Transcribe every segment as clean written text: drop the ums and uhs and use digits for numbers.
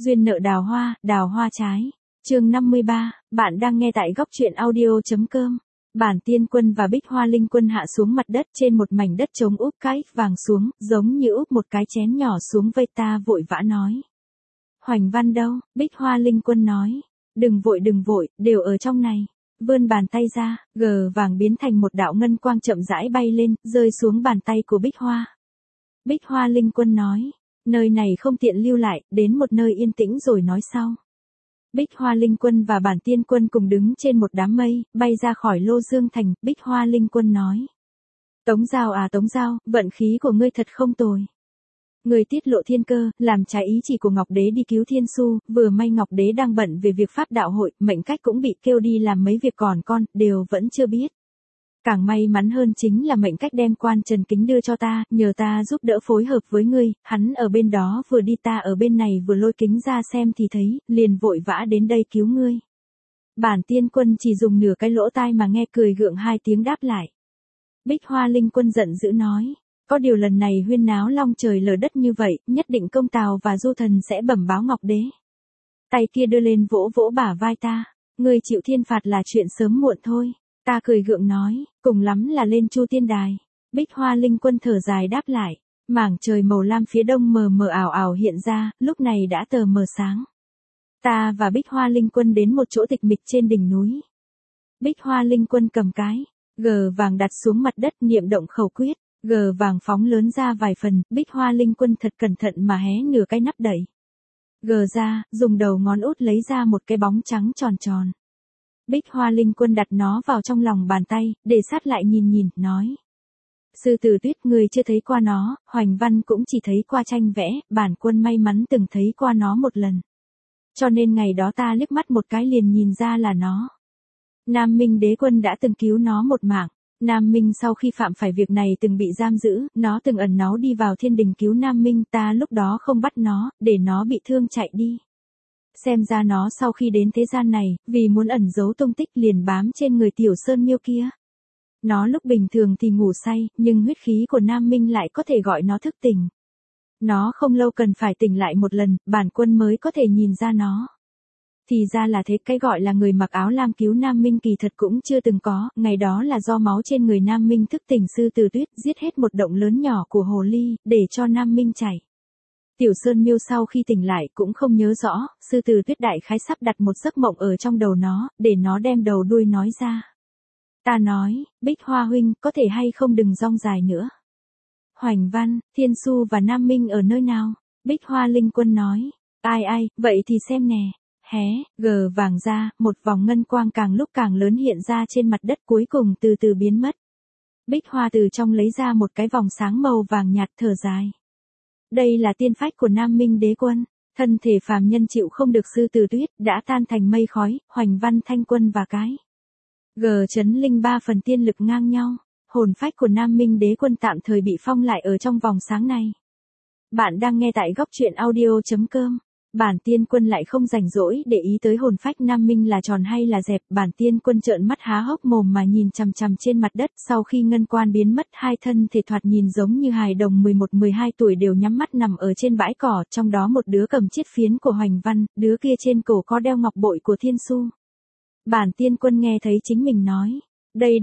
Duyên nợ đào hoa trái. Chương 53, bạn đang nghe tại góc truyện audio.com. Bản Tiên Quân và Bích Hoa Linh Quân hạ xuống mặt đất trên một mảnh đất trống úp cái vàng xuống, giống như úp một cái chén nhỏ xuống vây ta vội vã nói. Hoành Văn đâu? Bích Hoa Linh Quân nói. Đừng vội, đều ở trong này. Vươn bàn tay ra, gờ vàng biến thành một đạo ngân quang chậm rãi bay lên, rơi xuống bàn tay của Bích Hoa. Bích Hoa Linh Quân nói. Nơi này không tiện lưu lại, đến một nơi yên tĩnh rồi nói sau. Bích Hoa Linh Quân và Bản Tiên Quân cùng đứng trên một đám mây, bay ra khỏi Lô Dương Thành, Bích Hoa Linh Quân nói. Tống Giao à Tống Giao, vận khí của ngươi thật không tồi. Ngươi tiết lộ thiên cơ, làm trái ý chỉ của Ngọc Đế đi cứu Thiên Su, vừa may Ngọc Đế đang bận về việc pháp đạo hội, mệnh cách cũng bị kêu đi làm mấy việc còn con, đều vẫn chưa biết. Càng may mắn hơn chính là mệnh cách đem Quan Trần Kính đưa cho ta, nhờ ta giúp đỡ phối hợp với ngươi, hắn ở bên đó vừa đi ta ở bên này vừa lôi kính ra xem thì thấy, liền vội vã đến đây cứu ngươi. Bản Tiên Quân chỉ dùng nửa cái lỗ tai mà nghe cười gượng hai tiếng đáp lại. Bích Hoa Linh Quân giận dữ nói, có điều lần này huyên náo long trời lở đất như vậy, nhất định Công Tào và Du Thần sẽ bẩm báo Ngọc Đế. Tay kia đưa lên vỗ vỗ bả vai ta, ngươi chịu thiên phạt là chuyện sớm muộn thôi. Ta cười gượng nói, cùng lắm là lên Chu Tiên Đài. Bích Hoa Linh Quân thở dài đáp lại, mảng trời màu lam phía đông mờ mờ ảo ảo hiện ra, lúc này đã tờ mờ sáng. Ta và Bích Hoa Linh Quân đến một chỗ tịch mịch trên đỉnh núi. Bích Hoa Linh Quân cầm cái gờ vàng đặt xuống mặt đất niệm động khẩu quyết, gờ vàng phóng lớn ra vài phần, Bích Hoa Linh Quân thật cẩn thận mà hé nửa cái nắp đậy. Gờ ra, dùng đầu ngón út lấy ra một cái bóng trắng tròn tròn. Bích Hoa Linh Quân đặt nó vào trong lòng bàn tay, để sát lại nhìn, nói. Sư Tử Tuyết người chưa thấy qua nó, Hoành Văn cũng chỉ thấy qua tranh vẽ, bản quân may mắn từng thấy qua nó một lần. Cho nên ngày đó ta liếc mắt một cái liền nhìn ra là nó. Nam Minh Đế Quân đã từng cứu nó một mạng. Nam Minh sau khi phạm phải việc này từng bị giam giữ, nó từng ẩn náu đi vào thiên đình cứu Nam Minh, ta lúc đó không bắt nó, để nó bị thương chạy đi. Xem ra nó sau khi đến thế gian này, vì muốn ẩn giấu tung tích liền bám trên người Tiểu Sơn Miêu kia. Nó lúc bình thường thì ngủ say, nhưng huyết khí của Nam Minh lại có thể gọi nó thức tỉnh. Nó không lâu cần phải tỉnh lại một lần, bản quân mới có thể nhìn ra nó. Thì ra là thế, cái gọi là người mặc áo lam cứu Nam Minh kỳ thật cũng chưa từng có, ngày đó là do máu trên người Nam Minh thức tỉnh Sư Tử Tuyết giết hết một động lớn nhỏ của hồ ly, để cho Nam Minh chảy. Tiểu Sơn Miêu sau khi tỉnh lại cũng không nhớ rõ, Sư Tử Tuyết đại khái sắp đặt một giấc mộng ở trong đầu nó, để nó đem đầu đuôi nói ra. Ta nói, Bích Hoa huynh, có thể hay không đừng rong dài nữa. Hoành Văn, Thiên Su và Nam Minh ở nơi nào? Bích Hoa Linh Quân nói. Ai, vậy thì xem nè. Hé, gờ vàng ra, một vòng ngân quang càng lúc càng lớn hiện ra trên mặt đất cuối cùng từ từ biến mất. Bích Hoa từ trong lấy ra một cái vòng sáng màu vàng nhạt thở dài. Đây là tiên phách của Nam Minh Đế Quân, thân thể phàm nhân chịu không được Sư Tử Tuyết, đã tan thành mây khói, Hoành Văn Thanh Quân và cái chấn linh 3 phần tiên lực ngang nhau, hồn phách của Nam Minh Đế Quân tạm thời bị phong lại ở trong vòng sáng này. Bạn đang nghe tại góc truyện audio.com. Bản Tiên Quân lại không rảnh rỗi để ý tới hồn phách Nam Minh là tròn hay là dẹp, Bản Tiên Quân trợn mắt há hốc mồm mà nhìn chằm chằm trên mặt đất, sau khi ngân quan biến mất, hai thân thể thoạt nhìn giống như hài đồng 11-12 tuổi đều nhắm mắt nằm ở trên bãi cỏ, trong đó một đứa cầm chiết phiến của Hoành Văn, đứa kia trên cổ có đeo ngọc bội của Thiên Su. Bản Tiên Quân nghe thấy chính mình nói, đây.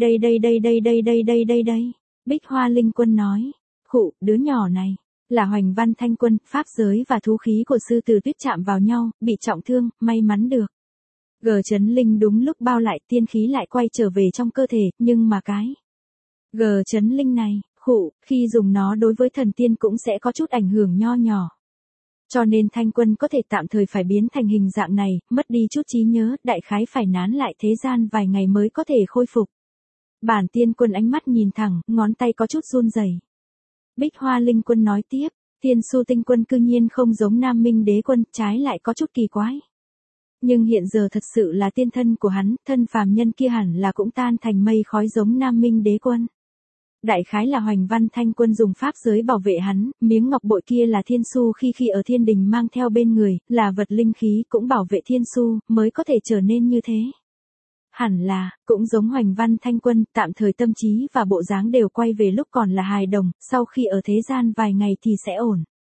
Bích Hoa Linh Quân nói, khụ, đứa nhỏ này là Hoành Văn Thanh Quân, pháp giới và thú khí của Sư Tử Tuyết chạm vào nhau, bị trọng thương, may mắn được. Chấn linh đúng lúc bao lại, tiên khí lại quay trở về trong cơ thể, nhưng mà cái chấn linh này, khụ, khi dùng nó đối với thần tiên cũng sẽ có chút ảnh hưởng nho nhỏ. Cho nên Thanh Quân có thể tạm thời phải biến thành hình dạng này, mất đi chút trí nhớ, đại khái phải nán lại thế gian vài ngày mới có thể khôi phục. Bản Tiên Quân ánh mắt nhìn thẳng, ngón tay có chút run rẩy. Bích Hoa Linh Quân nói tiếp, Thiên Su Tinh Quân cư nhiên không giống Nam Minh Đế Quân, trái lại có chút kỳ quái. Nhưng hiện giờ thật sự là tiên thân của hắn, thân phàm nhân kia hẳn là cũng tan thành mây khói giống Nam Minh Đế Quân. Đại khái là Hoành Văn Thanh Quân dùng pháp giới bảo vệ hắn, miếng ngọc bội kia là Thiên Su khi ở thiên đình mang theo bên người, là vật linh khí cũng bảo vệ Thiên Su, mới có thể trở nên như thế. Hẳn là, cũng giống Hoành Văn Thanh Quân, tạm thời tâm trí và bộ dáng đều quay về lúc còn là hài đồng, sau khi ở thế gian vài ngày thì sẽ ổn.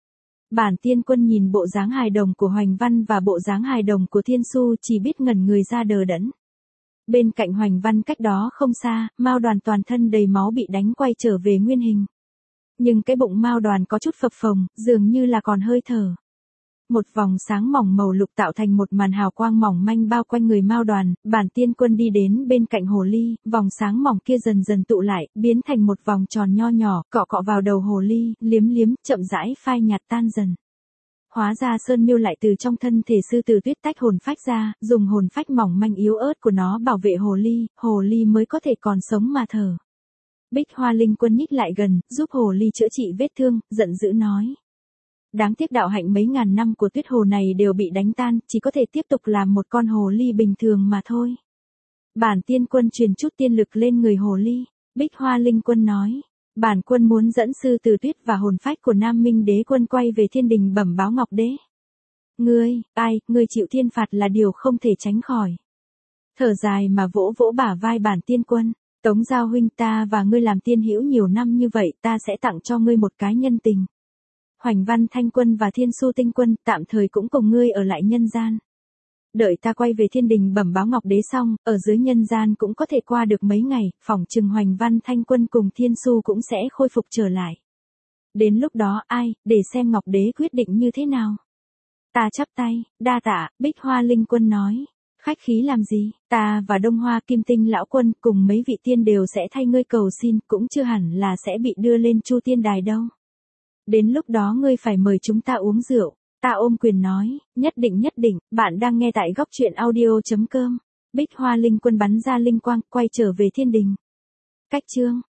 Bản Tiên Quân nhìn bộ dáng hài đồng của Hoành Văn và bộ dáng hài đồng của Thiên Xu chỉ biết ngẩn người ra đờ đẫn. Bên cạnh Hoành Văn cách đó không xa, Mao Đoàn toàn thân đầy máu bị đánh quay trở về nguyên hình. Nhưng cái bụng Mao Đoàn có chút phập phồng, dường như là còn hơi thở. Một vòng sáng mỏng màu lục tạo thành một màn hào quang mỏng manh bao quanh người Mao Đoàn, Bản Tiên Quân đi đến bên cạnh hồ ly, vòng sáng mỏng kia dần dần tụ lại, biến thành một vòng tròn nho nhỏ, cọ cọ vào đầu hồ ly, liếm liếm, chậm rãi phai nhạt tan dần. Hóa ra Sơn Miêu lại từ trong thân thể sư tử tuyết tách hồn phách ra, dùng hồn phách mỏng manh yếu ớt của nó bảo vệ hồ ly mới có thể còn sống mà thở. Bích Hoa Linh Quân nhích lại gần, giúp hồ ly chữa trị vết thương, giận dữ nói. Đáng tiếc đạo hạnh mấy ngàn năm của tuyết hồ này đều bị đánh tan, chỉ có thể tiếp tục làm một con hồ ly bình thường mà thôi. Bản Tiên Quân truyền chút tiên lực lên người hồ ly. Bích Hoa Linh Quân nói. Bản quân muốn dẫn sư tử tuyết và hồn phách của Nam Minh Đế Quân quay về thiên đình bẩm báo Ngọc Đế. Ngươi chịu thiên phạt là điều không thể tránh khỏi. Thở dài mà vỗ vỗ bả vai Bản Tiên Quân. Tống Giao huynh, ta và ngươi làm tiên hữu nhiều năm như vậy, ta sẽ tặng cho ngươi một cái nhân tình. Hoành Văn Thanh Quân và Thiên Xu Tinh Quân tạm thời cũng cùng ngươi ở lại nhân gian. Đợi ta quay về thiên đình bẩm báo Ngọc Đế xong, ở dưới nhân gian cũng có thể qua được mấy ngày, phỏng chừng Hoành Văn Thanh Quân cùng Thiên Xu cũng sẽ khôi phục trở lại. Đến lúc đó để xem Ngọc Đế quyết định như thế nào. Ta chắp tay, đa tạ, Bích Hoa Linh Quân nói. Khách khí làm gì, ta và Đông Hoa Kim Tinh Lão Quân cùng mấy vị tiên đều sẽ thay ngươi cầu xin, cũng chưa hẳn là sẽ bị đưa lên Chu Tiên Đài đâu. Đến lúc đó ngươi phải mời chúng ta uống rượu. Ta ôm quyền nói, nhất định, bạn đang nghe tại góc truyện audio.com. Bích Hoa Linh Quân bắn ra linh quang, quay trở về thiên đình. Cách chương